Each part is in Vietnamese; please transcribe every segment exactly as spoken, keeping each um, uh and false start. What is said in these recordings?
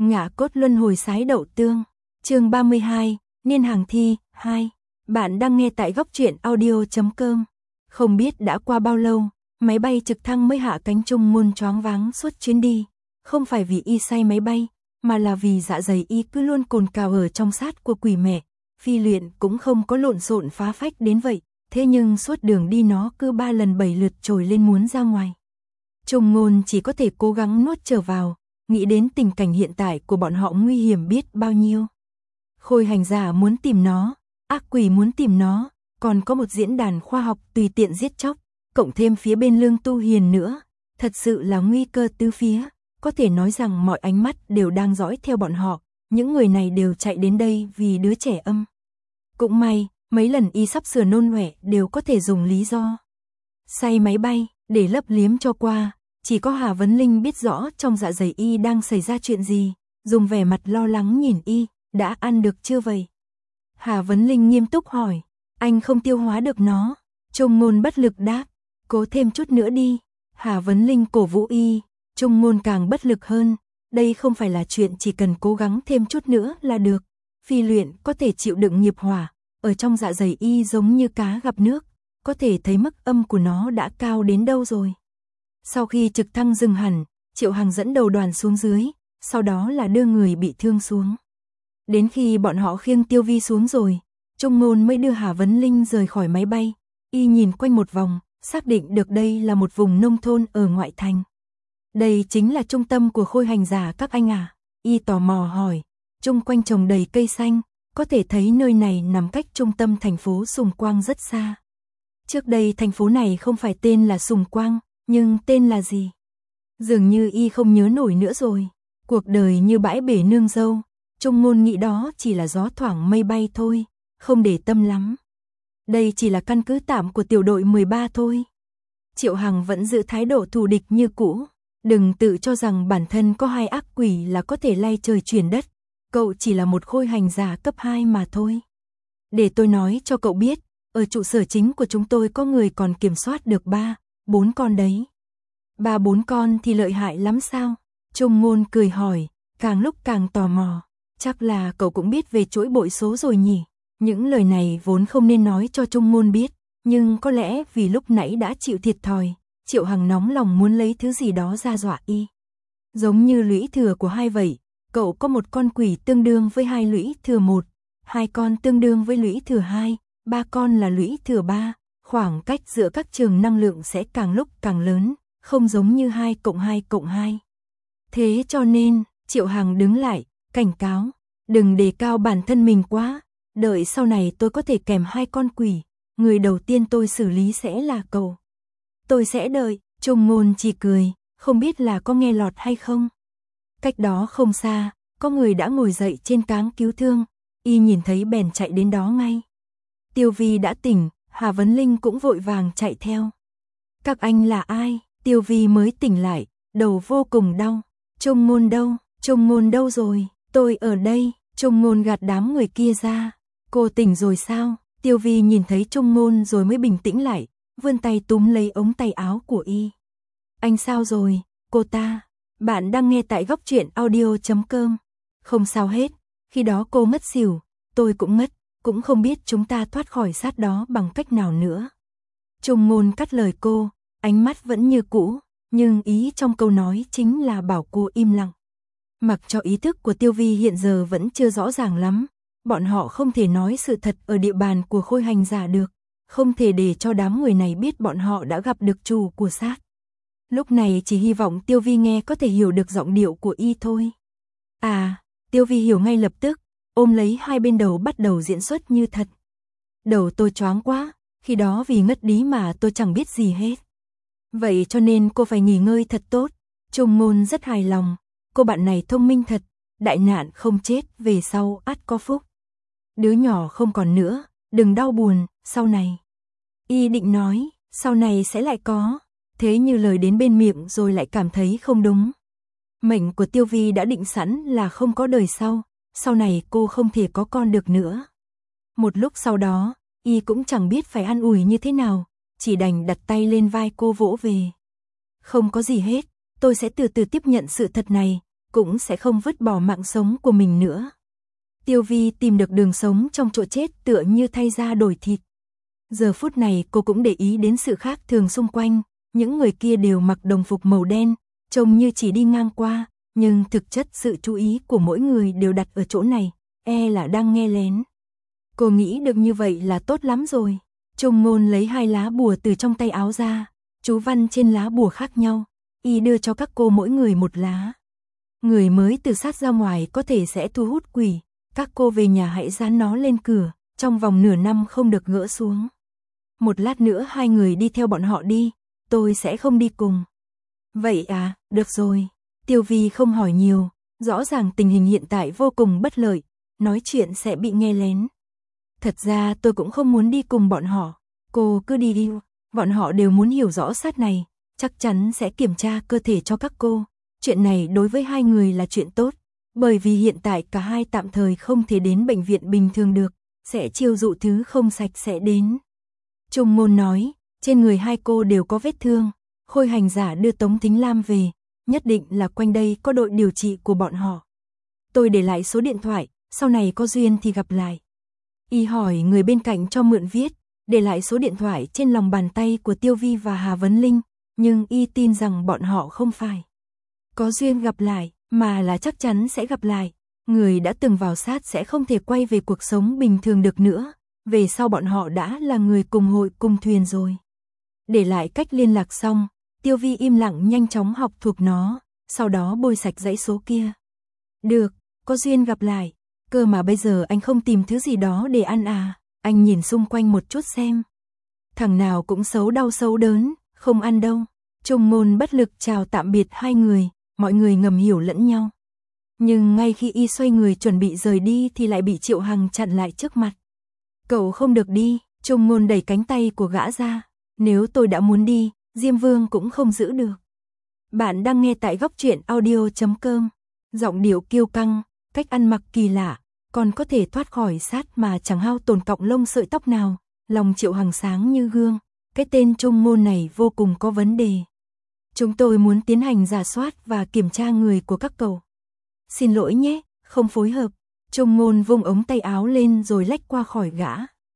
Ngã cốt luân hồi sái đậu tương. Chương ba mươi hai, niên hàng thi hai. Bạn đang nghe tại góc truyện audio chấm com. Không biết đã qua bao lâu, máy bay trực thăng mới hạ cánh. Chung Ngôn choáng váng suốt chuyến đi, không phải vì y say máy bay, mà là vì dạ dày y cứ luôn cồn cào ở trong sát của quỷ mẹ. Phi luyện cũng không có lộn xộn phá phách đến vậy, thế nhưng suốt đường đi nó cứ ba lần bảy lượt trồi lên muốn ra ngoài. Chung Ngôn chỉ có thể cố gắng nuốt trở vào, nghĩ đến tình cảnh hiện tại của bọn họ nguy hiểm biết bao nhiêu. Khôi hành giả muốn tìm nó, ác quỷ muốn tìm nó, còn có một diễn đàn khoa học tùy tiện giết chóc, cộng thêm phía bên Lương Tu Hiền nữa, thật sự là nguy cơ tứ phía, có thể nói rằng mọi ánh mắt đều đang dõi theo bọn họ, những người này đều chạy đến đây vì đứa trẻ âm. Cũng may, mấy lần y sắp sửa nôn ọe đều có thể dùng lý do say máy bay để lấp liếm cho qua. Chỉ có Hà Vấn Linh biết rõ trong dạ dày y đang xảy ra chuyện gì, dùng vẻ mặt lo lắng nhìn y, đã ăn được chưa vậy? Hà Vấn Linh nghiêm túc hỏi, anh không tiêu hóa được nó. Chung Ngôn bất lực đáp, cố thêm chút nữa đi. Hà Vấn Linh cổ vũ y, Chung Ngôn càng bất lực hơn, đây không phải là chuyện chỉ cần cố gắng thêm chút nữa là được. Phi luyện có thể chịu đựng nghiệp hỏa, ở trong dạ dày y giống như cá gặp nước, có thể thấy mức âm của nó đã cao đến đâu rồi. Sau khi trực thăng dừng hẳn, Triệu Hằng dẫn đầu đoàn xuống dưới, sau đó là đưa người bị thương xuống. Đến khi bọn họ khiêng Tiêu Vi xuống rồi, Chung Ngôn mới đưa Hà Vấn Linh rời khỏi máy bay. Y nhìn quanh một vòng, xác định được đây là một vùng nông thôn ở ngoại thành. Đây chính là trung tâm của khôi hành giả các anh à? Y tò mò hỏi, chung quanh trồng đầy cây xanh, có thể thấy nơi này nằm cách trung tâm thành phố Sùng Quang rất xa. Trước đây thành phố này không phải tên là Sùng Quang, nhưng tên là gì? Dường như y không nhớ nổi nữa rồi. Cuộc đời như bãi bể nương dâu, Chung Ngôn nghĩ đó chỉ là gió thoảng mây bay thôi, không để tâm lắm. Đây chỉ là căn cứ tạm của tiểu đội mười ba thôi. Triệu Hằng vẫn giữ thái độ thù địch như cũ. Đừng tự cho rằng bản thân có hai ác quỷ là có thể lay trời chuyển đất. Cậu chỉ là một khôi hành giả cấp hai mà thôi. Để tôi nói cho cậu biết, ở trụ sở chính của chúng tôi có người còn kiểm soát được ba, bốn con đấy. Ba bốn con thì lợi hại lắm sao? Chung Ngôn cười hỏi, càng lúc càng tò mò. Chắc là cậu cũng biết về chuỗi bội số rồi nhỉ? Những lời này vốn không nên nói cho Chung Ngôn biết, nhưng có lẽ vì lúc nãy đã chịu thiệt thòi, Triệu Hằng nóng lòng muốn lấy thứ gì đó ra dọa y. Giống như lũy thừa của hai vậy, cậu có một con quỷ tương đương với hai lũy thừa một, hai con tương đương với lũy thừa hai, ba con là lũy thừa ba, khoảng cách giữa các trường năng lượng sẽ càng lúc càng lớn, không giống như hai cộng hai cộng hai. Thế cho nên, Triệu Hằng đứng lại, cảnh cáo, đừng đề cao bản thân mình quá, đợi sau này tôi có thể kèm hai con quỷ, người đầu tiên tôi xử lý sẽ là cậu. Tôi sẽ đợi. Chung Ngôn chỉ cười, không biết là có nghe lọt hay không. Cách đó không xa, có người đã ngồi dậy trên cáng cứu thương, y nhìn thấy bèn chạy đến đó ngay. Tiêu Vi đã tỉnh, Hà Vấn Linh cũng vội vàng chạy theo. Các anh là ai? Tiêu Vi mới tỉnh lại, đầu vô cùng đau. Chung Ngôn đâu? Chung Ngôn đâu rồi? Tôi ở đây. Chung Ngôn gạt đám người kia ra. Cô tỉnh rồi sao? Tiêu Vi nhìn thấy Chung Ngôn rồi mới bình tĩnh lại, vươn tay túm lấy ống tay áo của y. Anh sao rồi, cô ta? Bạn đang nghe tại góc truyện audio chấm com. Không sao hết, khi đó cô ngất xỉu, tôi cũng ngất, cũng không biết chúng ta thoát khỏi sát đó bằng cách nào nữa. Chung Ngôn cắt lời cô, ánh mắt vẫn như cũ, nhưng ý trong câu nói chính là bảo cô im lặng. Mặc cho ý thức của Tiêu Vi hiện giờ vẫn chưa rõ ràng lắm, bọn họ không thể nói sự thật ở địa bàn của khôi hành giả được, không thể để cho đám người này biết bọn họ đã gặp được chủ của xác. Lúc này chỉ hy vọng Tiêu Vi nghe có thể hiểu được giọng điệu của y thôi. À, Tiêu Vi hiểu ngay lập tức, ôm lấy hai bên đầu bắt đầu diễn xuất như thật. Đầu tôi choáng quá, khi đó vì ngất đi mà tôi chẳng biết gì hết. Vậy cho nên cô phải nghỉ ngơi thật tốt. Chung Ngôn rất hài lòng, cô bạn này thông minh thật, đại nạn không chết, về sau ắt có phúc. Đứa nhỏ không còn nữa, đừng đau buồn, sau này. Y định nói, sau này sẽ lại có, thế như lời đến bên miệng rồi lại cảm thấy không đúng. Mệnh của Tiêu Vi đã định sẵn là không có đời sau, sau này cô không thể có con được nữa. Một lúc sau đó, y cũng chẳng biết phải an ủi như thế nào, chỉ đành đặt tay lên vai cô vỗ về. Không có gì hết, tôi sẽ từ từ tiếp nhận sự thật này, cũng sẽ không vứt bỏ mạng sống của mình nữa. Tiêu Vi tìm được đường sống trong chỗ chết tựa như thay da đổi thịt. Giờ phút này cô cũng để ý đến sự khác thường xung quanh, những người kia đều mặc đồng phục màu đen, trông như chỉ đi ngang qua, nhưng thực chất sự chú ý của mỗi người đều đặt ở chỗ này, e là đang nghe lén. Cô nghĩ được như vậy là tốt lắm rồi. Trung Ngôn lấy hai lá bùa từ trong tay áo ra, chú văn trên lá bùa khác nhau, y đưa cho các cô mỗi người một lá. Người mới từ sát ra ngoài có thể sẽ thu hút quỷ, các cô về nhà hãy dán nó lên cửa, trong vòng nửa năm không được gỡ xuống. Một lát nữa hai người đi theo bọn họ đi, tôi sẽ không đi cùng. Vậy à, được rồi. Tiêu Vi không hỏi nhiều, rõ ràng tình hình hiện tại vô cùng bất lợi, nói chuyện sẽ bị nghe lén. Thật ra tôi cũng không muốn đi cùng bọn họ, cô cứ đi đi, bọn họ đều muốn hiểu rõ sát này, chắc chắn sẽ kiểm tra cơ thể cho các cô. Chuyện này đối với hai người là chuyện tốt, bởi vì hiện tại cả hai tạm thời không thể đến bệnh viện bình thường được, sẽ chiêu dụ thứ không sạch sẽ đến. Trung Ngôn nói, trên người hai cô đều có vết thương, Khôi hành giả đưa Tống Thính Lam về, nhất định là quanh đây có đội điều trị của bọn họ. Tôi để lại số điện thoại, sau này có duyên thì gặp lại. Y hỏi người bên cạnh cho mượn viết, để lại số điện thoại trên lòng bàn tay của Tiêu Vi và Hà Vấn Linh, nhưng Y tin rằng bọn họ không phải có duyên gặp lại, mà là chắc chắn sẽ gặp lại. Người đã từng vào sát sẽ không thể quay về cuộc sống bình thường được nữa, về sau bọn họ đã là người cùng hội cùng thuyền rồi. Để lại cách liên lạc xong, Tiêu Vi im lặng nhanh chóng học thuộc nó, sau đó bôi sạch dãy số kia. Được, có duyên gặp lại, cơ mà bây giờ anh không tìm thứ gì đó để ăn à, anh nhìn xung quanh một chút xem. Thằng nào cũng xấu đau xấu đớn, không ăn đâu. Trung Ngôn bất lực chào tạm biệt hai người, mọi người ngầm hiểu lẫn nhau. Nhưng ngay khi Y xoay người chuẩn bị rời đi thì lại bị Triệu Hằng chặn lại trước mặt. Cậu không được đi, Trung Ngôn đẩy cánh tay của gã ra. Nếu tôi đã muốn đi, Diêm Vương cũng không giữ được. Bạn đang nghe tại góc truyện audio chấm com. Giọng điệu kiêu căng, cách ăn mặc kỳ lạ, còn có thể thoát khỏi sát mà chẳng hao tổn cọng lông sợi tóc nào. Lòng Triệu Hằng sáng như gương, cái tên Trung Ngôn này vô cùng có vấn đề. Chúng tôi muốn tiến hành rà soát và kiểm tra người của các cậu. Xin lỗi nhé, không phối hợp. Trung Ngôn vung ống tay áo lên rồi lách qua khỏi gã.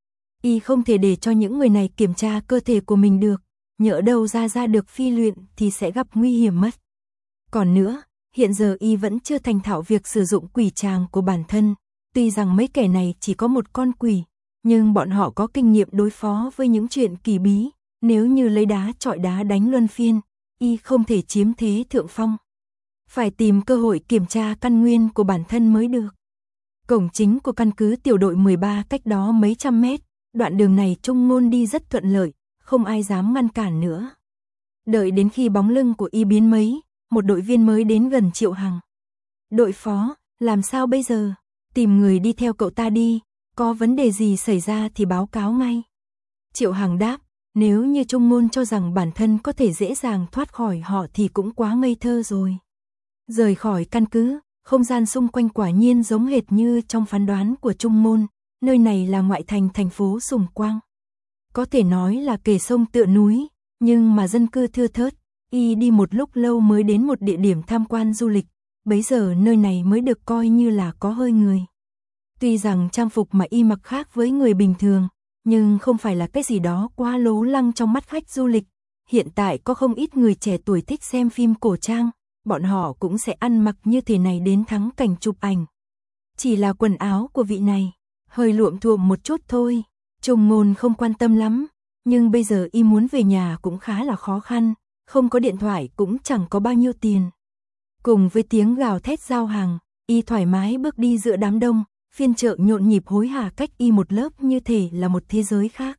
Y không thể để cho những người này kiểm tra cơ thể của mình được, nhỡ đâu ra ra được phi luyện thì sẽ gặp nguy hiểm mất. Còn nữa, hiện giờ Y vẫn chưa thành thạo việc sử dụng quỷ tràng của bản thân, tuy rằng mấy kẻ này chỉ có một con quỷ, nhưng bọn họ có kinh nghiệm đối phó với những chuyện kỳ bí, nếu như lấy đá chọi đá đánh luân phiên, Y không thể chiếm thế thượng phong. Phải tìm cơ hội kiểm tra căn nguyên của bản thân mới được. Cổng chính của căn cứ tiểu đội mười ba cách đó mấy trăm mét, đoạn đường này Trung Ngôn đi rất thuận lợi, không ai dám ngăn cản nữa. Đợi đến khi bóng lưng của Y biến mấy, một đội viên mới đến gần Triệu Hằng. Đội phó, làm sao bây giờ? Tìm người đi theo cậu ta đi, có vấn đề gì xảy ra thì báo cáo ngay. Triệu Hằng đáp, nếu như Trung Ngôn cho rằng bản thân có thể dễ dàng thoát khỏi họ thì cũng quá ngây thơ rồi. Rời khỏi căn cứ, không gian xung quanh quả nhiên giống hệt như trong phán đoán của Trung Ngôn, nơi này là ngoại thành thành phố Sùng Quang. Có thể nói là kề sông tựa núi, nhưng mà dân cư thưa thớt, Y đi một lúc lâu mới đến một địa điểm tham quan du lịch, bấy giờ nơi này mới được coi như là có hơi người. Tuy rằng trang phục mà Y mặc khác với người bình thường, nhưng không phải là cái gì đó quá lố lăng trong mắt khách du lịch. Hiện tại có không ít người trẻ tuổi thích xem phim cổ trang, bọn họ cũng sẽ ăn mặc như thế này đến thắng cảnh chụp ảnh. Chỉ là quần áo của vị này, hơi luộm thuộm một chút thôi, Trung Ngôn không quan tâm lắm, nhưng bây giờ Y muốn về nhà cũng khá là khó khăn, không có điện thoại cũng chẳng có bao nhiêu tiền. Cùng với tiếng gào thét giao hàng, Y thoải mái bước đi giữa đám đông, phiên chợ nhộn nhịp hối hả cách Y một lớp như thể là một thế giới khác.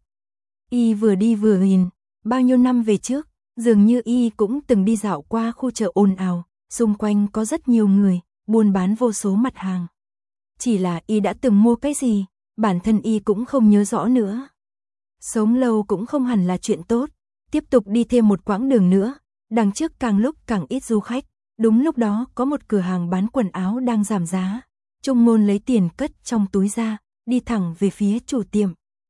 Y vừa đi vừa nhìn, bao nhiêu năm về trước, dường như Y cũng từng đi dạo qua khu chợ ồn ào, xung quanh có rất nhiều người, buôn bán vô số mặt hàng. Chỉ là Y đã từng mua cái gì, bản thân Y cũng không nhớ rõ nữa. Sống lâu cũng không hẳn là chuyện tốt, tiếp tục đi thêm một quãng đường nữa, đằng trước càng lúc càng ít du khách, đúng lúc đó có một cửa hàng bán quần áo đang giảm giá. Trung Ngôn lấy tiền cất trong túi ra, đi thẳng về phía chủ tiệm.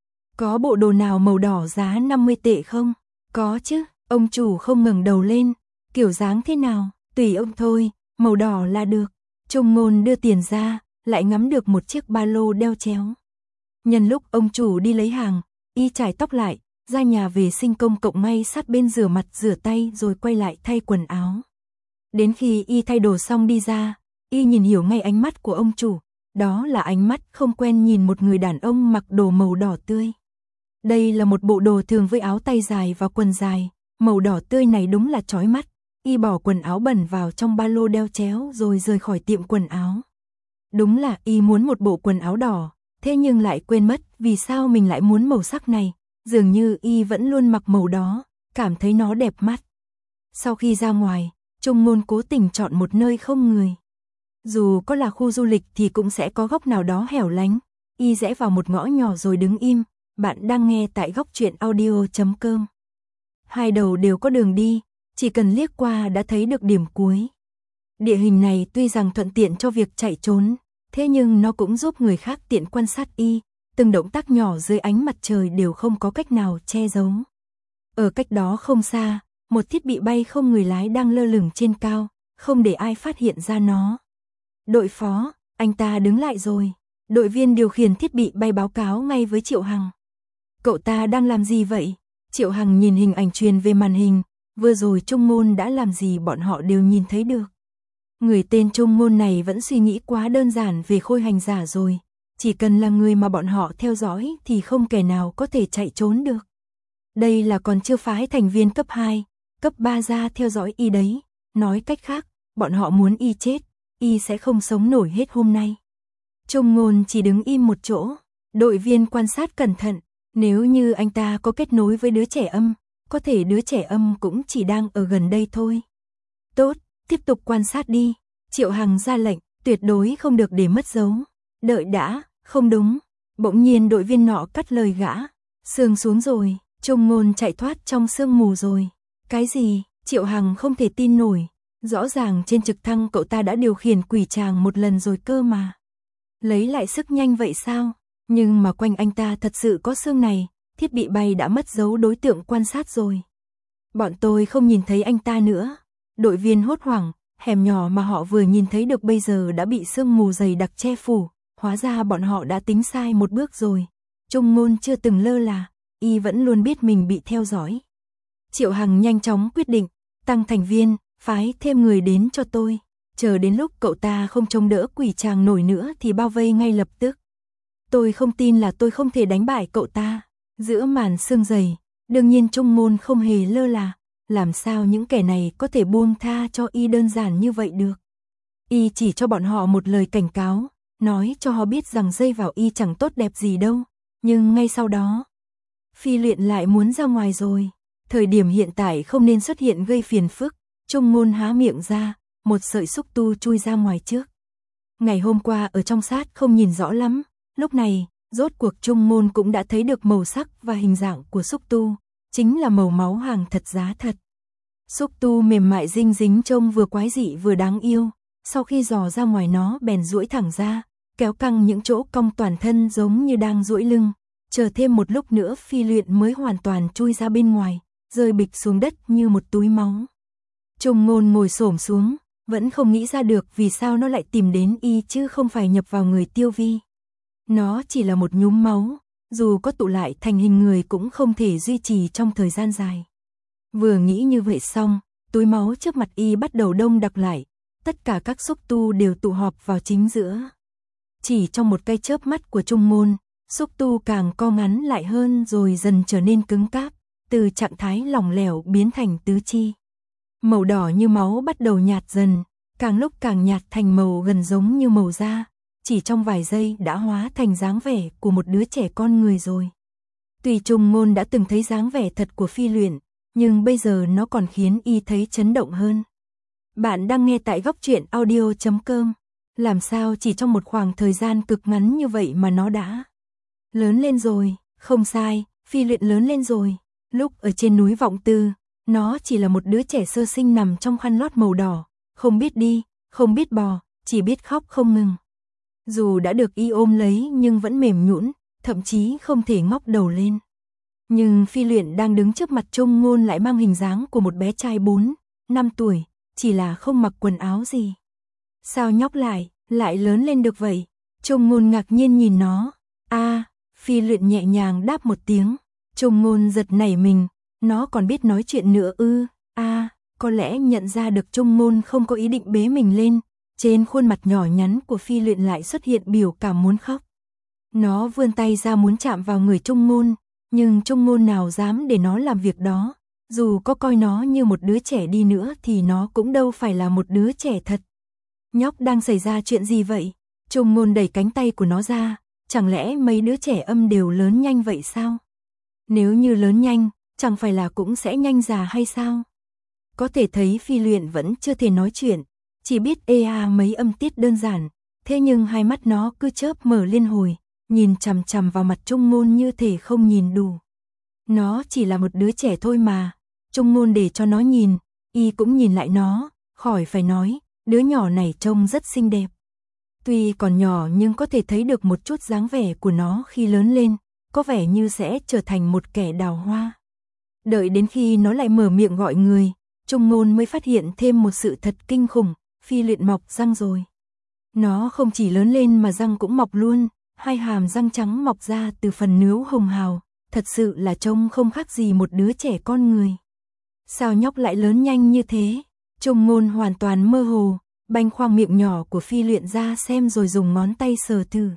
Có bộ đồ nào màu đỏ giá năm mươi tệ không? Có chứ, ông chủ không ngẩng đầu lên, kiểu dáng thế nào, tùy ông thôi, màu đỏ là được. Trung Ngôn đưa tiền ra, lại ngắm được một chiếc ba lô đeo chéo. Nhân lúc ông chủ đi lấy hàng, y chải tóc lại, ra nhà vệ sinh công cộng ngay sát bên rửa mặt rửa tay rồi quay lại thay quần áo. Đến khi y thay đồ xong đi ra, y nhìn hiểu ngay ánh mắt của ông chủ, đó là ánh mắt không quen nhìn một người đàn ông mặc đồ màu đỏ tươi. Đây là một bộ đồ thường với áo tay dài và quần dài, màu đỏ tươi này đúng là chói mắt. Y bỏ quần áo bẩn vào trong ba lô đeo chéo rồi rời khỏi tiệm quần áo. Đúng là y muốn một bộ quần áo đỏ, thế nhưng lại quên mất vì sao mình lại muốn màu sắc này. Dường như y vẫn luôn mặc màu đó, cảm thấy nó đẹp mắt. Sau khi ra ngoài, Trung Ngôn cố tình chọn một nơi không người. Dù có là khu du lịch thì cũng sẽ có góc nào đó hẻo lánh. Y rẽ vào một ngõ nhỏ rồi đứng im. Bạn đang nghe tại góc truyện audio chấm com. Hai đầu đều có đường đi, chỉ cần liếc qua đã thấy được điểm cuối. Địa hình này tuy rằng thuận tiện cho việc chạy trốn, thế nhưng nó cũng giúp người khác tiện quan sát y. Từng động tác nhỏ dưới ánh mặt trời đều không có cách nào che giấu. Ở cách đó không xa, một thiết bị bay không người lái đang lơ lửng trên cao, không để ai phát hiện ra nó. Đội phó, anh ta đứng lại rồi. Đội viên điều khiển thiết bị bay báo cáo ngay với Triệu Hằng. Cậu ta đang làm gì vậy? Triệu Hằng nhìn hình ảnh truyền về màn hình, vừa rồi Trung Ngôn đã làm gì bọn họ đều nhìn thấy được. Người tên Trung Ngôn này vẫn suy nghĩ quá đơn giản về khôi hành giả rồi. Chỉ cần là người mà bọn họ theo dõi thì không kẻ nào có thể chạy trốn được. Đây là còn chưa phái thành viên cấp hai, cấp ba ra theo dõi y đấy. Nói cách khác, bọn họ muốn y chết, y sẽ không sống nổi hết hôm nay. Trung Ngôn chỉ đứng im một chỗ, đội viên quan sát cẩn thận. Nếu như anh ta có kết nối với đứa trẻ âm, có thể đứa trẻ âm cũng chỉ đang ở gần đây thôi. Tốt, tiếp tục quan sát đi. Triệu Hằng ra lệnh, tuyệt đối không được để mất dấu. Đợi đã, không đúng. Bỗng nhiên đội viên nọ cắt lời gã. Sương xuống rồi, Trung Ngôn chạy thoát trong sương mù rồi. Cái gì? Triệu Hằng không thể tin nổi. Rõ ràng trên trực thăng cậu ta đã điều khiển quỷ tràng một lần rồi cơ mà. Lấy lại sức nhanh vậy sao? Nhưng mà quanh anh ta thật sự có sương này, thiết bị bay đã mất dấu đối tượng quan sát rồi. Bọn tôi không nhìn thấy anh ta nữa. Đội viên hốt hoảng, hẻm nhỏ mà họ vừa nhìn thấy được bây giờ đã bị sương mù dày đặc che phủ. Hóa ra bọn họ đã tính sai một bước rồi. Trung Ngôn chưa từng lơ là, y vẫn luôn biết mình bị theo dõi. Triệu Hằng nhanh chóng quyết định, tăng thành viên, phái thêm người đến cho tôi. Chờ đến lúc cậu ta không chống đỡ quỷ tràng nổi nữa thì bao vây ngay lập tức. Tôi không tin là tôi không thể đánh bại cậu ta. Giữa màn sương dày, đương nhiên Trung Ngôn không hề lơ là. Làm sao những kẻ này có thể buông tha cho y đơn giản như vậy được. Y chỉ cho bọn họ một lời cảnh cáo, nói cho họ biết rằng dây vào y chẳng tốt đẹp gì đâu. Nhưng ngay sau đó, Phi Luyện lại muốn ra ngoài rồi. Thời điểm hiện tại không nên xuất hiện gây phiền phức. Trung Ngôn há miệng ra, một sợi xúc tu chui ra ngoài trước. Ngày hôm qua ở trong sát không nhìn rõ lắm. Lúc này, rốt cuộc Trung Ngôn cũng đã thấy được màu sắc và hình dạng của xúc tu. Chính là màu máu hàng thật giá thật. Xúc tu mềm mại dinh dính trông vừa quái dị vừa đáng yêu. Sau khi dò ra ngoài nó bèn duỗi thẳng ra, kéo căng những chỗ cong toàn thân giống như đang duỗi lưng. Chờ thêm một lúc nữa Phi Luyện mới hoàn toàn chui ra bên ngoài, rơi bịch xuống đất như một túi máu. Trung Ngôn ngồi xổm xuống, vẫn không nghĩ ra được vì sao nó lại tìm đến y chứ không phải nhập vào người Tiêu Vi. Nó chỉ là một nhúm máu, dù có tụ lại thành hình người cũng không thể duy trì trong thời gian dài. Vừa nghĩ như vậy xong, túi máu trước mặt y bắt đầu đông đặc lại, tất cả các xúc tu đều tụ họp vào chính giữa. Chỉ trong một cái chớp mắt của Trung Ngôn, xúc tu càng co ngắn lại hơn rồi dần trở nên cứng cáp, từ trạng thái lỏng lẻo biến thành tứ chi. Màu đỏ như máu bắt đầu nhạt dần, càng lúc càng nhạt thành màu gần giống như màu da, chỉ trong vài giây đã hóa thành dáng vẻ của một đứa trẻ con người rồi. Tuy Trung Ngôn đã từng thấy dáng vẻ thật của Phi Luyện, nhưng bây giờ nó còn khiến y thấy chấn động hơn. Bạn đang nghe tại góc truyện audio chấm com. Làm sao chỉ trong một khoảng thời gian cực ngắn như vậy mà nó đã lớn lên rồi, không sai, Phi Luyện lớn lên rồi. Lúc ở trên núi Vọng Tư, nó chỉ là một đứa trẻ sơ sinh nằm trong khăn lót màu đỏ, không biết đi, không biết bò, chỉ biết khóc không ngừng. Dù đã được y ôm lấy nhưng vẫn mềm nhũn, thậm chí không thể ngóc đầu lên. Nhưng Phi Luyện đang đứng trước mặt Trung Ngôn lại mang hình dáng của một bé trai bốn, năm tuổi, chỉ là không mặc quần áo gì. Sao nhóc lại, lại lớn lên được vậy? Trung Ngôn ngạc nhiên nhìn nó. A, Phi Luyện nhẹ nhàng đáp một tiếng. Trung Ngôn giật nảy mình, nó còn biết nói chuyện nữa ư? A, có lẽ nhận ra được Trung Ngôn không có ý định bế mình lên, trên khuôn mặt nhỏ nhắn của Phi Luyện lại xuất hiện biểu cảm muốn khóc. Nó vươn tay ra muốn chạm vào người Trung Ngôn, nhưng Trung Ngôn nào dám để nó làm việc đó, dù có coi nó như một đứa trẻ đi nữa thì nó cũng đâu phải là một đứa trẻ thật. Nhóc đang xảy ra chuyện gì vậy? Trung Ngôn đẩy cánh tay của nó ra, chẳng lẽ mấy đứa trẻ âm đều lớn nhanh vậy sao? Nếu như lớn nhanh, chẳng phải là cũng sẽ nhanh già hay sao? Có thể thấy Phi Luyện vẫn chưa thể nói chuyện, chỉ biết ê a mấy âm tiết đơn giản, thế nhưng hai mắt nó cứ chớp mở liên hồi, nhìn chằm chằm vào mặt Trung Ngôn như thể không nhìn đủ. Nó chỉ là một đứa trẻ thôi mà. Trung Ngôn để cho nó nhìn, y cũng nhìn lại nó, khỏi phải nói, đứa nhỏ này trông rất xinh đẹp. Tuy còn nhỏ nhưng có thể thấy được một chút dáng vẻ của nó khi lớn lên, có vẻ như sẽ trở thành một kẻ đào hoa. Đợi đến khi nó lại mở miệng gọi người, Trung Ngôn mới phát hiện thêm một sự thật kinh khủng, Phi Luyện mọc răng rồi. Nó không chỉ lớn lên mà răng cũng mọc luôn, hai hàm răng trắng mọc ra từ phần nướu hồng hào, thật sự là trông không khác gì một đứa trẻ con người. Sao nhóc lại lớn nhanh như thế? Trung Ngôn hoàn toàn mơ hồ, banh khoang miệng nhỏ của Phi Luyện ra xem rồi dùng ngón tay sờ thử.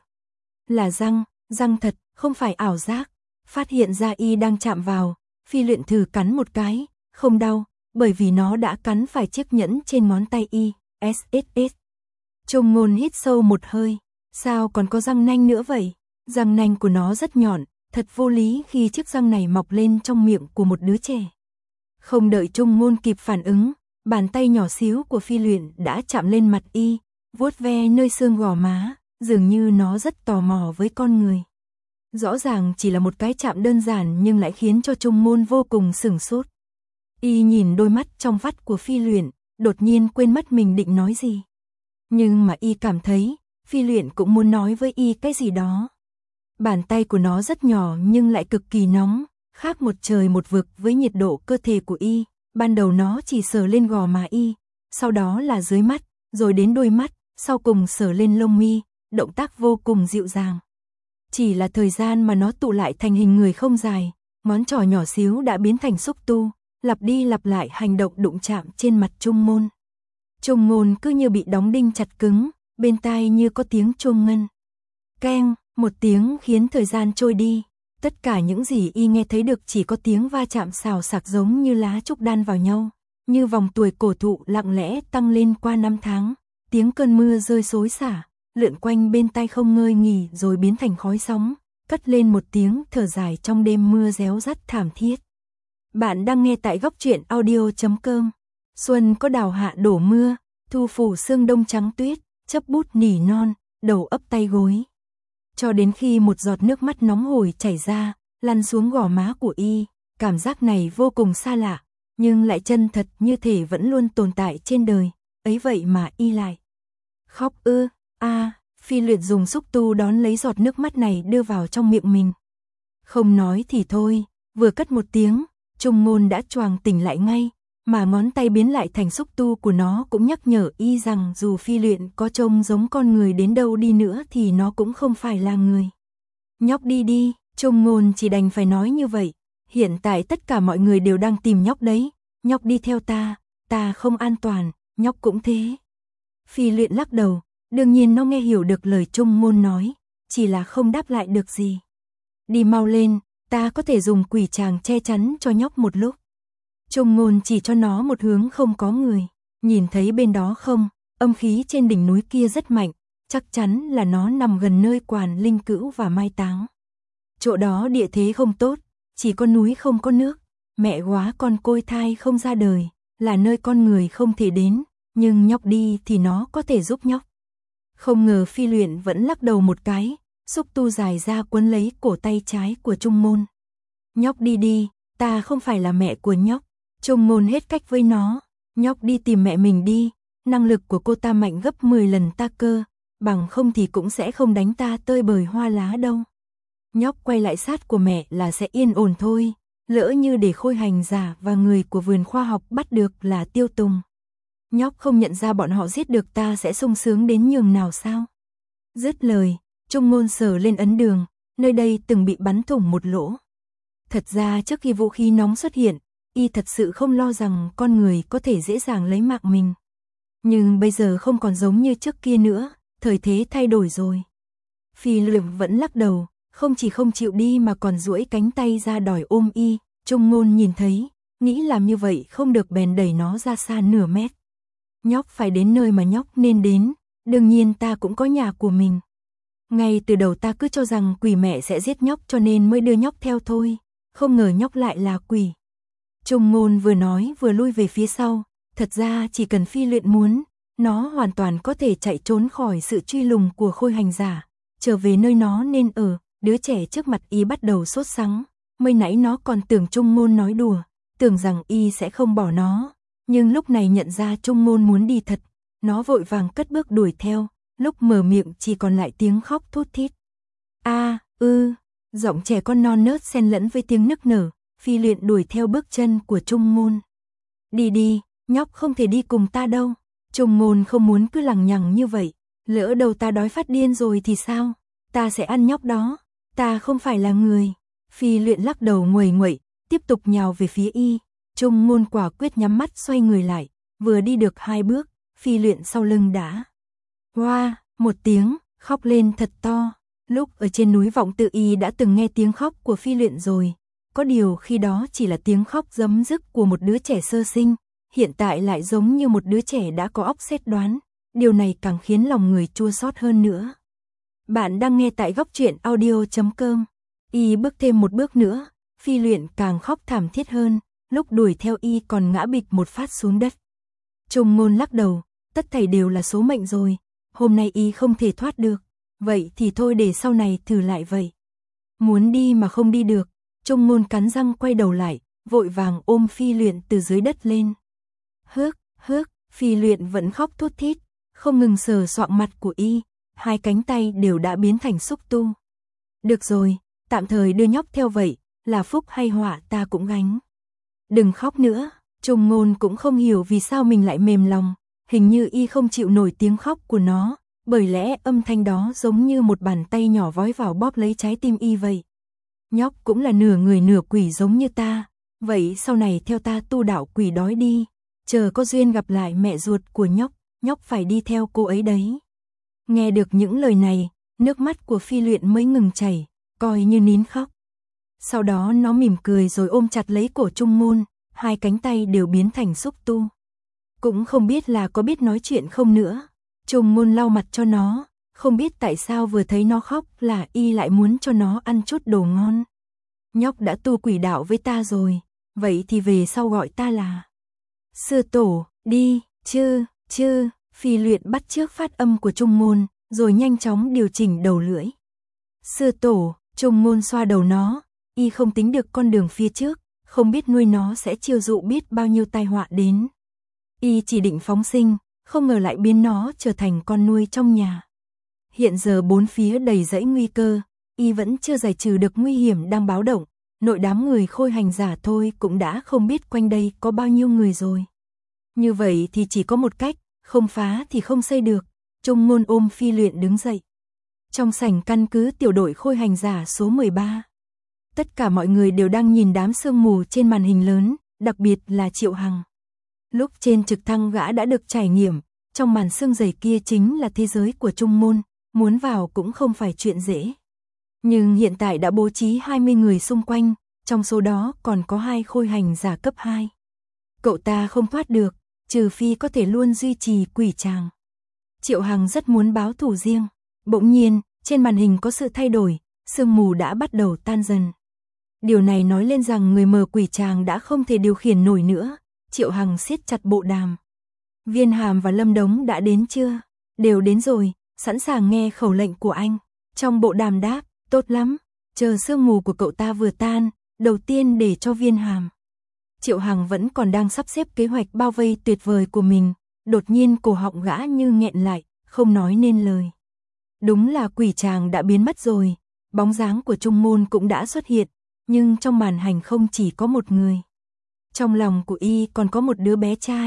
Là răng, răng thật, không phải ảo giác. Phát hiện ra y đang chạm vào, Phi Luyện thử cắn một cái, không đau, bởi vì nó đã cắn phải chiếc nhẫn trên ngón tay y, ét ét ét. Trung Ngôn hít sâu một hơi, sao còn có răng nanh nữa vậy? Răng nanh của nó rất nhọn, thật vô lý khi chiếc răng này mọc lên trong miệng của một đứa trẻ. Không đợi Trung Ngôn kịp phản ứng, bàn tay nhỏ xíu của Phi Luyện đã chạm lên mặt y, vuốt ve nơi xương gò má, dường như nó rất tò mò với con người. Rõ ràng chỉ là một cái chạm đơn giản nhưng lại khiến cho Trung Ngôn vô cùng sửng sốt. Y nhìn đôi mắt trong vắt của Phi Luyện, đột nhiên quên mất mình định nói gì. Nhưng mà y cảm thấy, Phi Luyện cũng muốn nói với y cái gì đó. Bàn tay của nó rất nhỏ nhưng lại cực kỳ nóng, khác một trời một vực với nhiệt độ cơ thể của y. Ban đầu nó chỉ sờ lên gò má y, sau đó là dưới mắt, rồi đến đôi mắt, sau cùng sờ lên lông mi, động tác vô cùng dịu dàng. Chỉ là thời gian mà nó tụ lại thành hình người không dài, ngón trỏ nhỏ xíu đã biến thành xúc tu, lặp đi lặp lại hành động đụng chạm trên mặt Trung Ngôn. Trung Ngôn cứ như bị đóng đinh chặt cứng, bên tai như có tiếng chuông ngân. Keng, một tiếng khiến thời gian trôi đi. Tất cả những gì y nghe thấy được chỉ có tiếng va chạm xào xạc giống như lá trúc đan vào nhau, như vòng tuổi cổ thụ lặng lẽ tăng lên qua năm tháng, tiếng cơn mưa rơi xối xả, lượn quanh bên tai không ngơi nghỉ rồi biến thành khói sóng, cất lên một tiếng thở dài trong đêm mưa réo rắt thảm thiết. Bạn đang nghe tại góc truyện audio chấm com. Xuân có đào hạ đổ mưa, thu phủ sương đông trắng tuyết, chấp bút nỉ non, đầu ấp tay gối. Cho đến khi một giọt nước mắt nóng hổi chảy ra, lăn xuống gò má của y, cảm giác này vô cùng xa lạ, nhưng lại chân thật như thể vẫn luôn tồn tại trên đời, ấy vậy mà y lại khóc ư? A, Phi Luyện dùng xúc tu đón lấy giọt nước mắt này đưa vào trong miệng mình. Không nói thì thôi, vừa cất một tiếng, Trung Ngôn đã choàng tỉnh lại ngay, mà ngón tay biến lại thành xúc tu của nó cũng nhắc nhở y rằng dù Phi Luyện có trông giống con người đến đâu đi nữa thì nó cũng không phải là người. Nhóc đi đi, Trung Ngôn chỉ đành phải nói như vậy, hiện tại tất cả mọi người đều đang tìm nhóc đấy, nhóc đi theo ta, ta không an toàn, nhóc cũng thế. Phi Luyện lắc đầu, đương nhiên nó nghe hiểu được lời Trung Ngôn nói, chỉ là không đáp lại được gì. Đi mau lên, ta có thể dùng quỷ tràng che chắn cho nhóc một lúc. Trung Ngôn chỉ cho nó một hướng không có người, nhìn thấy bên đó không, âm khí trên đỉnh núi kia rất mạnh, chắc chắn là nó nằm gần nơi Quản Linh Cữu và mai táng. Chỗ đó địa thế không tốt, chỉ có núi không có nước, mẹ góa con côi thai không ra đời, là nơi con người không thể đến, nhưng nhóc đi thì nó có thể giúp nhóc. Không ngờ Phi Luyện vẫn lắc đầu một cái, xúc tu dài ra quấn lấy cổ tay trái của Trung Ngôn. Nhóc đi đi, ta không phải là mẹ của nhóc. Trung Ngôn hết cách với nó, nhóc đi tìm mẹ mình đi, năng lực của cô ta mạnh gấp mười lần ta cơ, bằng không thì cũng sẽ không đánh ta tơi bời hoa lá đâu. Nhóc quay lại sát của mẹ là sẽ yên ổn thôi, lỡ như để Khôi Hành giả và người của vườn khoa học bắt được là Tiêu Tùng. Nhóc không nhận ra bọn họ giết được ta sẽ sung sướng đến nhường nào sao? Dứt lời, Trung Ngôn sờ lên ấn đường, nơi đây từng bị bắn thủng một lỗ. Thật ra trước khi vũ khí nóng xuất hiện, y thật sự không lo rằng con người có thể dễ dàng lấy mạng mình. Nhưng bây giờ không còn giống như trước kia nữa, thời thế thay đổi rồi. Phi Lượng vẫn lắc đầu, không chỉ không chịu đi mà còn duỗi cánh tay ra đòi ôm y. Trung Ngôn nhìn thấy, nghĩ làm như vậy không được bèn đẩy nó ra xa nửa mét. Nhóc phải đến nơi mà nhóc nên đến, đương nhiên ta cũng có nhà của mình. Ngay từ đầu ta cứ cho rằng quỷ mẹ sẽ giết nhóc cho nên mới đưa nhóc theo thôi, không ngờ nhóc lại là quỷ. Trung Ngôn vừa nói vừa lui về phía sau, thật ra chỉ cần Phi Luyện muốn, nó hoàn toàn có thể chạy trốn khỏi sự truy lùng của khôi hành giả, trở về nơi nó nên ở. Đứa trẻ trước mặt y bắt đầu sốt sắng, mới nãy nó còn tưởng Trung Ngôn nói đùa, tưởng rằng y sẽ không bỏ nó, nhưng lúc này nhận ra Trung Ngôn muốn đi thật, nó vội vàng cất bước đuổi theo, lúc mở miệng chỉ còn lại tiếng khóc thút thít. A, ư, giọng trẻ con non nớt xen lẫn với tiếng nức nở. Phi Luyện đuổi theo bước chân của Trung Ngôn. Đi đi, nhóc không thể đi cùng ta đâu. Trung Ngôn không muốn cứ lằng nhằng như vậy, lỡ đầu ta đói phát điên rồi thì sao? Ta sẽ ăn nhóc đó, ta không phải là người. Phi Luyện lắc đầu nguầy nguậy, tiếp tục nhào về phía y. Trung Ngôn quả quyết nhắm mắt xoay người lại, vừa đi được hai bước, Phi Luyện sau lưng đã hoa, một tiếng, khóc lên thật to. Lúc ở trên núi Vọng Tự y đã từng nghe tiếng khóc của Phi Luyện rồi. Có điều khi đó chỉ là tiếng khóc rấm rức của một đứa trẻ sơ sinh, hiện tại lại giống như một đứa trẻ đã có óc xét đoán, điều này càng khiến lòng người chua xót hơn nữa. Bạn đang nghe tại góc truyện audio chấm com. Y bước thêm một bước nữa, Phi Luyện càng khóc thảm thiết hơn, lúc đuổi theo y còn ngã bịch một phát xuống đất. Trung Ngôn lắc đầu, tất thảy đều là số mệnh rồi, hôm nay y không thể thoát được, vậy thì thôi để sau này thử lại vậy. Muốn đi mà không đi được. Trung Ngôn cắn răng quay đầu lại, vội vàng ôm Phi Luyện từ dưới đất lên. Hước, hước, Phi Luyện vẫn khóc thút thít, không ngừng sờ soạng mặt của y, hai cánh tay đều đã biến thành xúc tu. Được rồi, tạm thời đưa nhóc theo vậy, là phúc hay họa ta cũng gánh. Đừng khóc nữa, Trung Ngôn cũng không hiểu vì sao mình lại mềm lòng, hình như y không chịu nổi tiếng khóc của nó, bởi lẽ âm thanh đó giống như một bàn tay nhỏ vói vào bóp lấy trái tim y vậy. Nhóc cũng là nửa người nửa quỷ giống như ta, vậy sau này theo ta tu đạo quỷ đói đi, chờ có duyên gặp lại mẹ ruột của nhóc, nhóc phải đi theo cô ấy đấy. Nghe được những lời này, nước mắt của Phi Luyện mới ngừng chảy, coi như nín khóc. Sau đó nó mỉm cười rồi ôm chặt lấy cổ Trung Ngôn, hai cánh tay đều biến thành xúc tu. Cũng không biết là có biết nói chuyện không nữa. Trung Ngôn lau mặt cho nó, không biết tại sao vừa thấy nó khóc là y lại muốn cho nó ăn chút đồ ngon. Nhóc đã tu quỷ đạo với ta rồi, vậy thì về sau gọi ta là sư tổ, đi, chư, chư. Phi Luyện bắt chước phát âm của Trung Ngôn, rồi nhanh chóng điều chỉnh đầu lưỡi. Sư tổ, Trung Ngôn xoa đầu nó, y không tính được con đường phía trước, không biết nuôi nó sẽ chiêu dụ biết bao nhiêu tai họa đến. Y chỉ định phóng sinh, không ngờ lại biến nó trở thành con nuôi trong nhà. Hiện giờ bốn phía đầy rẫy nguy cơ, y vẫn chưa giải trừ được nguy hiểm đang báo động, nội đám người khôi hành giả thôi cũng đã không biết quanh đây có bao nhiêu người rồi. Như vậy thì chỉ có một cách, không phá thì không xây được. Trung Ngôn ôm Phi Luyện đứng dậy. Trong sảnh căn cứ tiểu đội khôi hành giả số mười ba. Tất cả mọi người đều đang nhìn đám sương mù trên màn hình lớn, đặc biệt là Triệu Hằng. Lúc trên trực thăng gã đã được trải nghiệm, trong màn sương dày kia chính là thế giới của Trung Môn, muốn vào cũng không phải chuyện dễ. Nhưng hiện tại đã bố trí hai mươi người xung quanh, trong số đó còn có hai khôi hành giả cấp hai. Cậu ta không thoát được, trừ phi có thể luôn duy trì quỷ tràng. Triệu Hằng rất muốn báo thù riêng. Bỗng nhiên, trên màn hình có sự thay đổi, sương mù đã bắt đầu tan dần. Điều này nói lên rằng người mở quỷ tràng đã không thể điều khiển nổi nữa. Triệu Hằng siết chặt bộ đàm. Viên Hàm và Lâm Đống đã đến chưa? Đều đến rồi, sẵn sàng nghe khẩu lệnh của anh. Trong bộ đàm đáp, tốt lắm, chờ sương mù của cậu ta vừa tan, đầu tiên để cho Viên Hàm. Triệu Hằng vẫn còn đang sắp xếp kế hoạch bao vây tuyệt vời của mình, đột nhiên cổ họng gã như nghẹn lại, không nói nên lời. Đúng là quỷ tràng đã biến mất rồi, bóng dáng của Trung Môn cũng đã xuất hiện, nhưng trong màn hành không chỉ có một người. Trong lòng của y còn có một đứa bé trai,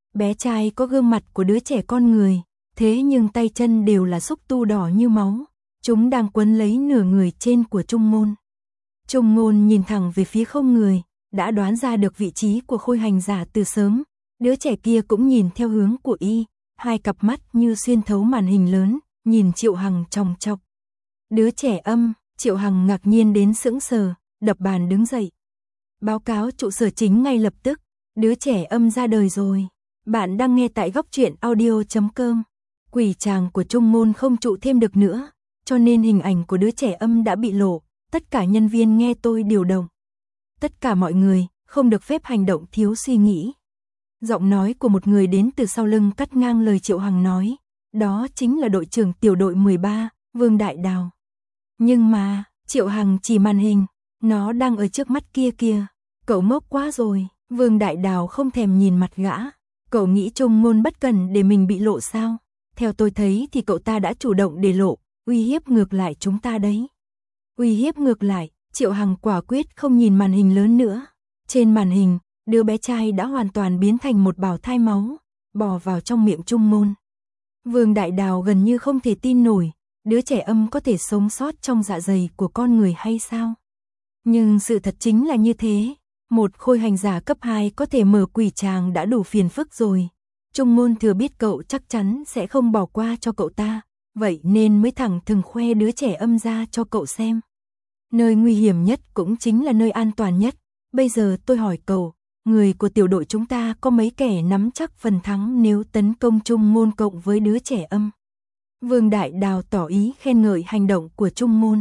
Bé trai có gương mặt của đứa trẻ con người, thế nhưng tay chân đều là xúc tu đỏ như máu, chúng đang quấn lấy nửa người trên của Trung Ngôn. Trung Ngôn nhìn thẳng về phía không người, đã đoán ra được vị trí của khôi hành giả từ sớm, đứa trẻ kia cũng nhìn theo hướng của y, hai cặp mắt như xuyên thấu màn hình lớn, nhìn Triệu Hằng chòng chọc. Đứa trẻ âm, Triệu Hằng ngạc nhiên đến sững sờ, đập bàn đứng dậy. Báo cáo trụ sở chính ngay lập tức, đứa trẻ âm ra đời rồi. Bạn đang nghe tại góc truyện audio chấm com. Quỷ tràng của Trung Ngôn không trụ thêm được nữa, cho nên hình ảnh của đứa trẻ âm đã bị lộ, tất cả nhân viên nghe tôi điều động. Tất cả mọi người, không được phép hành động thiếu suy nghĩ. Giọng nói của một người đến từ sau lưng cắt ngang lời Triệu Hằng nói, đó chính là đội trưởng tiểu đội mười ba, Vương Đại Đào. Nhưng mà, Triệu Hằng chỉ màn hình, nó đang ở trước mắt kia kìa, cậu ngốc quá rồi, Vương Đại Đào không thèm nhìn mặt gã. Cậu nghĩ Trung Ngôn bất cần để mình bị lộ sao? Theo tôi thấy thì cậu ta đã chủ động để lộ, uy hiếp ngược lại chúng ta đấy. Uy hiếp ngược lại, Triệu Hằng quả quyết không nhìn màn hình lớn nữa. Trên màn hình, đứa bé trai đã hoàn toàn biến thành một bào thai máu, bò vào trong miệng Trung Ngôn. Vương Đại Đào gần như không thể tin nổi, đứa trẻ âm có thể sống sót trong dạ dày của con người hay sao? Nhưng sự thật chính là như thế. Một khôi hành giả cấp hai có thể mở quỷ tràng đã đủ phiền phức rồi. Trung Ngôn thừa biết cậu chắc chắn sẽ không bỏ qua cho cậu ta, vậy nên mới thẳng thừng khoe đứa trẻ âm ra cho cậu xem. Nơi nguy hiểm nhất cũng chính là nơi an toàn nhất. Bây giờ tôi hỏi cậu, người của tiểu đội chúng ta có mấy kẻ nắm chắc phần thắng nếu tấn công Trung Ngôn cộng với đứa trẻ âm? Vương Đại Đào tỏ ý khen ngợi hành động của Trung Ngôn.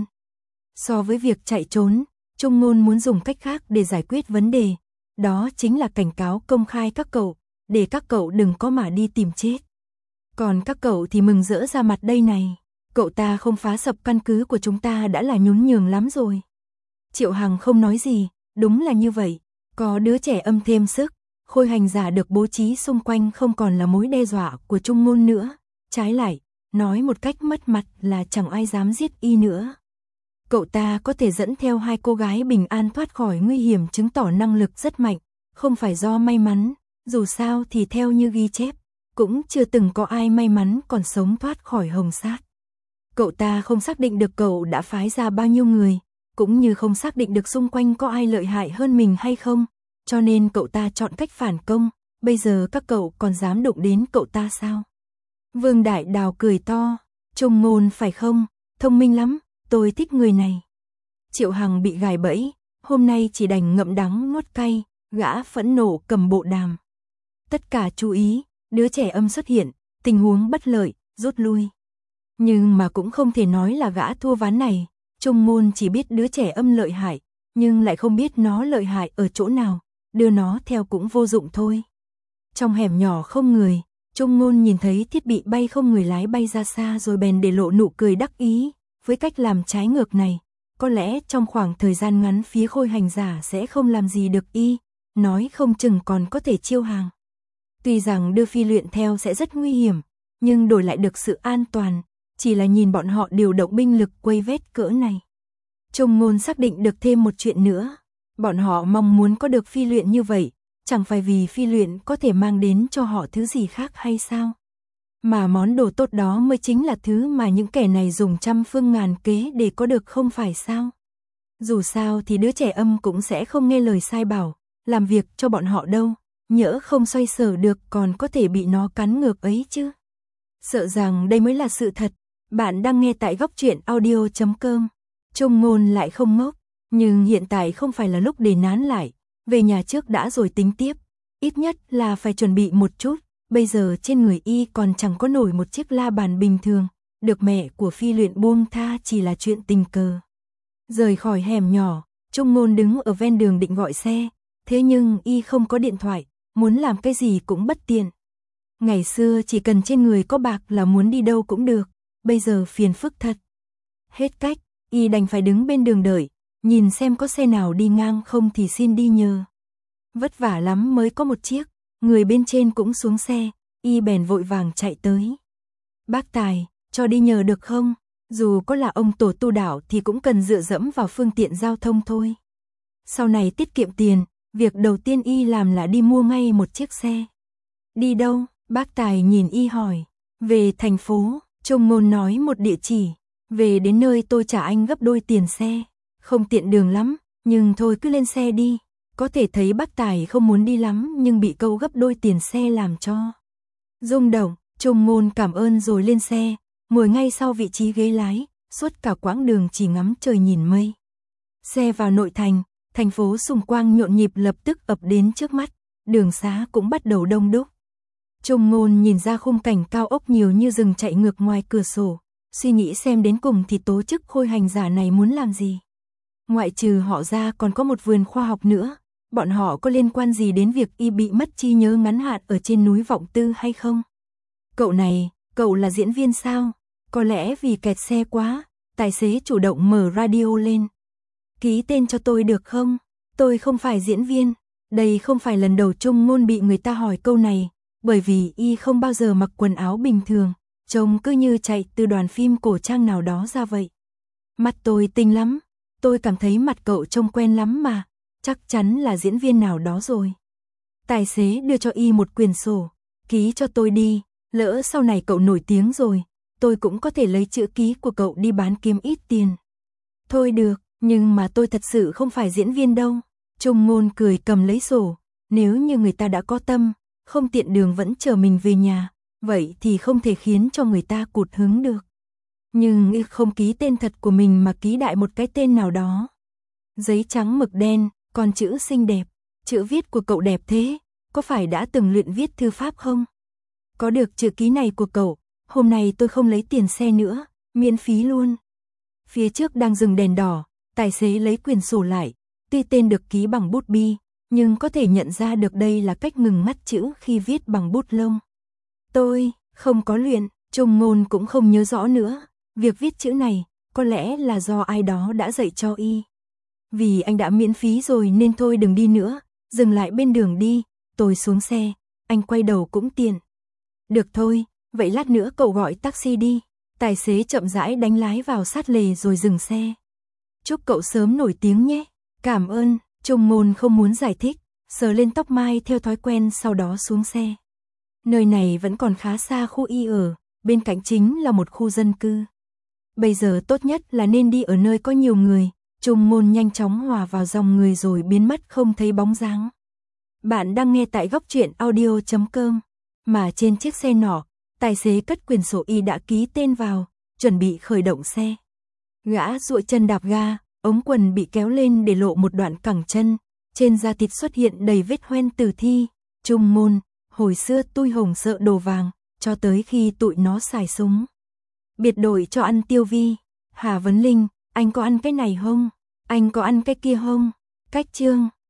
So với việc chạy trốn, Trung Ngôn muốn dùng cách khác để giải quyết vấn đề, đó chính là cảnh cáo công khai các cậu, để các cậu đừng có mà đi tìm chết. Còn các cậu thì mừng rỡ ra mặt đây này, cậu ta không phá sập căn cứ của chúng ta đã là nhún nhường lắm rồi. Triệu Hằng không nói gì, đúng là như vậy, có đứa trẻ âm thêm sức, khôi hành giả được bố trí xung quanh không còn là mối đe dọa của Trung Ngôn nữa, trái lại, nói một cách mất mặt là chẳng ai dám giết y nữa. Cậu ta có thể dẫn theo hai cô gái bình an thoát khỏi nguy hiểm chứng tỏ năng lực rất mạnh, không phải do may mắn, dù sao thì theo như ghi chép, cũng chưa từng có ai may mắn còn sống thoát khỏi hồng sát. Cậu ta không xác định được cậu đã phái ra bao nhiêu người, cũng như không xác định được xung quanh có ai lợi hại hơn mình hay không, cho nên cậu ta chọn cách phản công, bây giờ các cậu còn dám đụng đến cậu ta sao? Vương Đại Đào cười to, Trung Ngôn phải không, thông minh lắm. Tôi thích người này. Triệu Hằng bị gài bẫy, hôm nay chỉ đành ngậm đắng nuốt cay, gã phẫn nộ cầm bộ đàm. Tất cả chú ý, đứa trẻ âm xuất hiện, tình huống bất lợi, rút lui. Nhưng mà cũng không thể nói là gã thua ván này, Trung Ngôn chỉ biết đứa trẻ âm lợi hại, nhưng lại không biết nó lợi hại ở chỗ nào, đưa nó theo cũng vô dụng thôi. Trong hẻm nhỏ không người, Trung Ngôn nhìn thấy thiết bị bay không người lái bay ra xa rồi bèn để lộ nụ cười đắc ý. Với cách làm trái ngược này, có lẽ trong khoảng thời gian ngắn phía khôi hành giả sẽ không làm gì được y, nói không chừng còn có thể chiêu hàng. Tuy rằng đưa phi luyện theo sẽ rất nguy hiểm, nhưng đổi lại được sự an toàn, chỉ là nhìn bọn họ điều động binh lực quây vết cỡ này. Trung Ngôn xác định được thêm một chuyện nữa, bọn họ mong muốn có được phi luyện như vậy, chẳng phải vì phi luyện có thể mang đến cho họ thứ gì khác hay sao? Mà món đồ tốt đó mới chính là thứ mà những kẻ này dùng trăm phương ngàn kế để có được không phải sao? Dù sao thì đứa trẻ âm cũng sẽ không nghe lời sai bảo, làm việc cho bọn họ đâu, nhỡ không xoay sở được còn có thể bị nó cắn ngược ấy chứ. Sợ rằng đây mới là sự thật, bạn đang nghe tại góc truyện audio chấm com. Trung Ngôn lại không ngốc, nhưng hiện tại không phải là lúc để nán lại, về nhà trước đã rồi tính tiếp, ít nhất là phải chuẩn bị một chút. Bây giờ trên người y còn chẳng có nổi một chiếc la bàn bình thường, được mẹ của phi luyện buông tha chỉ là chuyện tình cờ. Rời khỏi hẻm nhỏ, Trung Ngôn đứng ở ven đường định gọi xe, thế nhưng y không có điện thoại, muốn làm cái gì cũng bất tiện. Ngày xưa chỉ cần trên người có bạc là muốn đi đâu cũng được, bây giờ phiền phức thật. Hết cách, y đành phải đứng bên đường đợi, nhìn xem có xe nào đi ngang không thì xin đi nhờ. Vất vả lắm mới có một chiếc. Người bên trên cũng xuống xe, y bèn vội vàng chạy tới. Bác Tài, cho đi nhờ được không? Dù có là ông tổ tu đảo thì cũng cần dựa dẫm vào phương tiện giao thông thôi. Sau này tiết kiệm tiền, việc đầu tiên y làm là đi mua ngay một chiếc xe. Đi đâu? Bác Tài nhìn y hỏi. Về thành phố, Trung Ngôn nói một địa chỉ. Về đến nơi tôi trả anh gấp đôi tiền xe. Không tiện đường lắm, nhưng thôi cứ lên xe đi. Có thể thấy bác Tài không muốn đi lắm nhưng bị câu gấp đôi tiền xe làm cho rung động. Trung Ngôn cảm ơn rồi lên xe, ngồi ngay sau vị trí ghế lái, suốt cả quãng đường chỉ ngắm trời nhìn mây. Xe vào nội thành, thành phố xung quanh nhộn nhịp lập tức ập đến trước mắt, đường xá cũng bắt đầu đông đúc. Trung Ngôn nhìn ra khung cảnh cao ốc nhiều như rừng chạy ngược ngoài cửa sổ, suy nghĩ xem đến cùng thì tố chức khôi hành giả này muốn làm gì. Ngoại trừ họ ra còn có một vườn khoa học nữa, bọn họ có liên quan gì đến việc y bị mất trí nhớ ngắn hạn ở trên núi Vọng Tư hay không? Cậu này, cậu là diễn viên sao? Có lẽ vì kẹt xe quá, tài xế chủ động mở radio lên. Ký tên cho tôi được không? Tôi không phải diễn viên. Đây không phải lần đầu Trung Ngôn bị người ta hỏi câu này, bởi vì y không bao giờ mặc quần áo bình thường, trông cứ như chạy từ đoàn phim cổ trang nào đó ra vậy. Mặt tôi tinh lắm, tôi cảm thấy mặt cậu trông quen lắm mà, chắc chắn là diễn viên nào đó rồi. Tài xế đưa cho y một quyển sổ, ký cho tôi đi, lỡ sau này cậu nổi tiếng rồi, tôi cũng có thể lấy chữ ký của cậu đi bán kiếm ít tiền. Thôi được, nhưng mà tôi thật sự không phải diễn viên đâu. Trung Ngôn cười cầm lấy sổ, nếu như người ta đã có tâm, không tiện đường vẫn chờ mình về nhà, vậy thì không thể khiến cho người ta cụt hứng được. Nhưng y không ký tên thật của mình mà ký đại một cái tên nào đó. Giấy trắng mực đen, còn chữ xinh đẹp, chữ viết của cậu đẹp thế, có phải đã từng luyện viết thư pháp không? Có được chữ ký này của cậu, hôm nay tôi không lấy tiền xe nữa, miễn phí luôn. Phía trước đang dừng đèn đỏ, tài xế lấy quyển sổ lại, tuy tên được ký bằng bút bi, nhưng có thể nhận ra được đây là cách ngừng ngắt chữ khi viết bằng bút lông. Tôi không có luyện, Trung Ngôn cũng không nhớ rõ nữa, việc viết chữ này có lẽ là do ai đó đã dạy cho y. Vì anh đã miễn phí rồi nên thôi đừng đi nữa, dừng lại bên đường đi, tôi xuống xe, anh quay đầu cũng tiện. Được thôi, vậy lát nữa cậu gọi taxi đi. Tài xế chậm rãi đánh lái vào sát lề rồi dừng xe. Chúc cậu sớm nổi tiếng nhé. Cảm ơn, Trung Ngôn không muốn giải thích, sờ lên tóc mai theo thói quen sau đó xuống xe. Nơi này vẫn còn khá xa khu y ở, bên cạnh chính là một khu dân cư. Bây giờ tốt nhất là nên đi ở nơi có nhiều người. Trung Ngôn nhanh chóng hòa vào dòng người rồi biến mất không thấy bóng dáng. Bạn đang nghe tại góc truyện audio chấm com. Mà trên chiếc xe nọ, tài xế cất quyển sổ y đã ký tên vào, chuẩn bị khởi động xe. Gã duỗi chân đạp ga, ống quần bị kéo lên để lộ một đoạn cẳng chân, trên da thịt xuất hiện đầy vết hoen tử thi. Trung Ngôn, hồi xưa tui hồng sợ đồ vàng, cho tới khi tụi nó xài súng. Biệt đội cho ăn tiêu vi. Hà Vấn Linh, anh có ăn cái này không? Anh có ăn cái kia không? Cách chương